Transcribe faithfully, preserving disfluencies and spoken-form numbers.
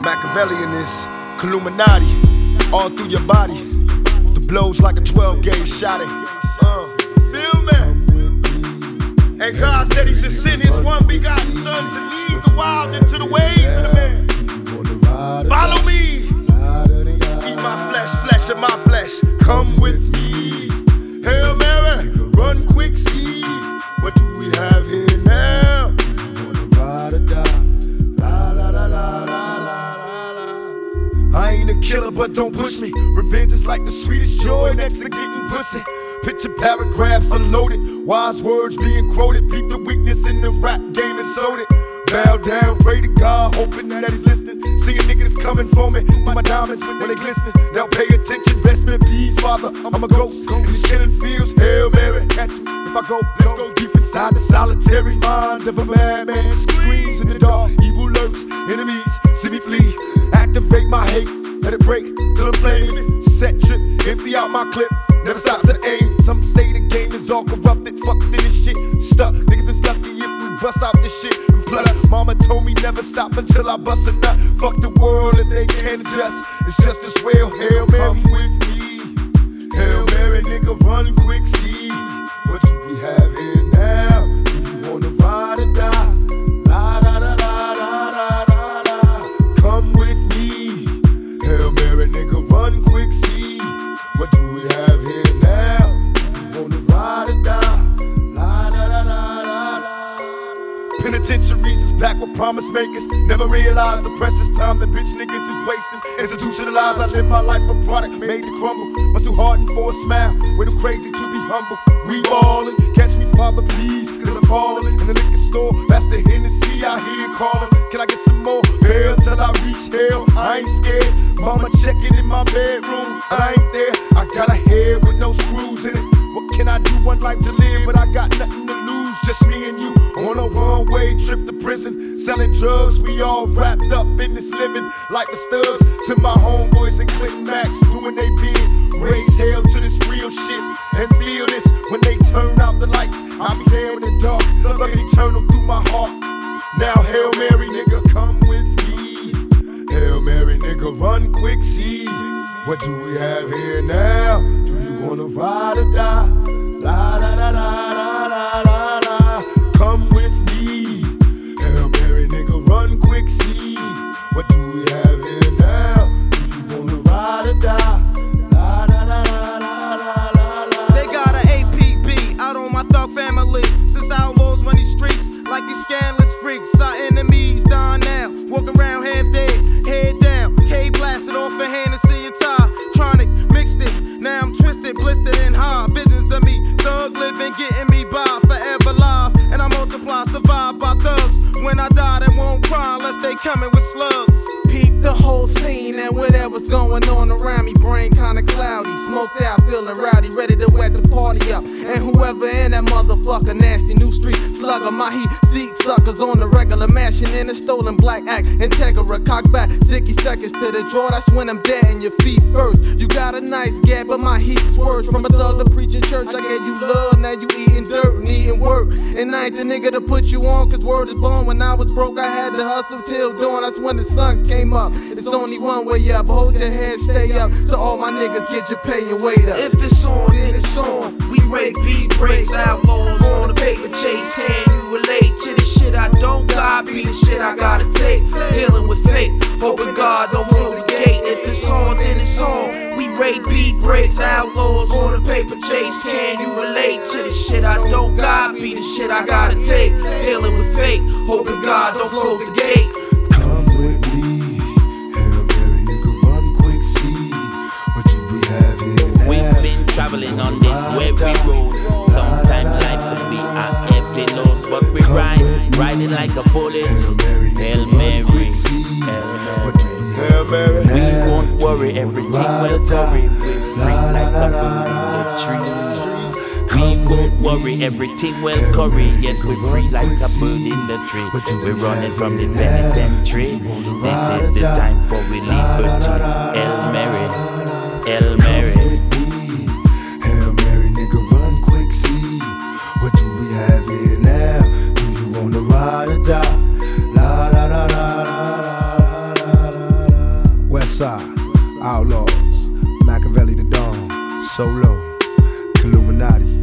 Machiavellian is Illuminati, all through your body. The blows like a twelve gauge shot. Uh, feel me? And God said He should send His one begotten Son to lead the wild into the ways of the man. Follow me, eat my flesh, flesh of my flesh. Come with me. Hail Mary, run quick, see what do we have here now? Ride or die. La la la la la la la. I ain't a killer, but don't push me. Revenge is like the sweetest joy next to getting pussy. Picture paragraphs unloaded, wise words being quoted. Beat the weakness in the rap game and sold it. Bow down, pray to God, hoping that He's listening. Seeing niggas coming for me, with my diamonds when they glistening. Now pay attention, best in peace, Father. I'm a ghost in these killing fields. Hail Mary, catch me if I go. Let's go deep inside the solitary mind of a madman. Screams in the dark, evil lurks, enemies see me flee. Activate my hate, let it break till I'm flaming. Set trip, empty out my clip, never stop to aim. Some say the game is all corrupted, fucked in this shit. Stuck, niggas is lucky if we bust out this shit. And plus, mama told me never stop until I bust a nut. Fuck the world if they can't adjust. It's just as well. Hail Mary, come with me. Hail Mary, nigga, run quick, see what do we have here now? Do you wanna ride or die? La da da da da da da da. Come with me. Hail Mary, nigga, run quick, see what do we have here now? Do you wanna ride or die? La da da da da da. Penitentiaries is packed with promise makers. Never realized the precious time that bitch niggas is wasting. Institutionalized, I live my life a product made to crumble. Much too hardened for a smile, way too crazy to be humble. We ballin', catch me, Father, please, cause I'm falling. In the liquor store, that's the Hennessy I hear calling. Can I get some more? Hell till I reach hell, I ain't scared. Mama checking in my bedroom, I ain't there. I got a head with no screws in it. What can I do? One life to live, but I got nothing to lose. Just me and you on a one-way trip to prison. Selling drugs, we all wrapped up in this living like the studs. To my homeboys and Clinton Max doing they bid. Raise hell to this real shit and feel this. When they turn out the lights, I'll be there in the dark, looking eternal through my heart. Now Hail Mary, nigga, come with me. Hail Mary, nigga, run quick, see what do we have here now? Do you wanna ride or die? La da da da da da da da. Come with me. Hail Mary, nigga, run quick, see what do we have here now? Do you wanna ride or die? La da da da da da da da. They got an A P B out on my thug family. Since outlaws run these streets like these scandalous freaks. Our enemies dying now, walking around half dead, head down. K blasted off a Hennessy and tie. Tronic mixed it, now I'm twisted, blistered and high. Visions of me, thug living, getting me by, forever live. And I multiply, survive by thugs. When I die, they won't cry unless they coming with slugs. Peep the whole scene and whatever's going on around me. Brain kinda cloudy, smoked out, feeling rowdy, ready to wet the party up. And whoever in that motherfucker, nasty new street slugger, my heat seek suckers on the regular, mashing in a stolen black act. Integra, cock back, sticky seconds to the draw. That's when I'm dead in your feet first. You got a nice gap, but my heat's worse. From a thug to preaching church, I gave you love, now you eating dirt and eating work. And I ain't the nigga to put you on, cause word is born. When I was broke, I had to hustle till dawn. That's when the sun came up. It's only one way up, hold your head, stay up. To all my niggas, get your pay and wait up. If it's on, then it's on. We break beat breaks, outlaws on the paper chase. Can you relate to the shit I don't got? Be the shit I gotta take. Dealing with fate, hoping God don't close the gate. If it's on, then it's on. We rate beat breaks, outlaws on the paper chase. Can you relate to the shit I don't got? Be the shit I gotta take. Dealing with fate, hoping God don't close the gate. Come with me. Hail Mary, nigga, run quick, see what do we have here now? We've been traveling on this weary road. Sometimes life can be a heavy load, but we ride, riding like a bullet. Hail Mary, Hail nigga, Mary, run quick, see what do we have here now? we won't worry, everything will hurry. We're free like a bird in the tree. We won't worry, everything will curry. Yes, we're free like a bird in the tree. We're running from the penitentiary. This is the time for we liberty. Hail Mary, Hail Mary. Hail Mary, nigga, run quick, see what do we have here now? Do you wanna ride or die? La la la la la la la la. Westside, Outlaws, Machiavelli the Dawn, Solo, Illuminati.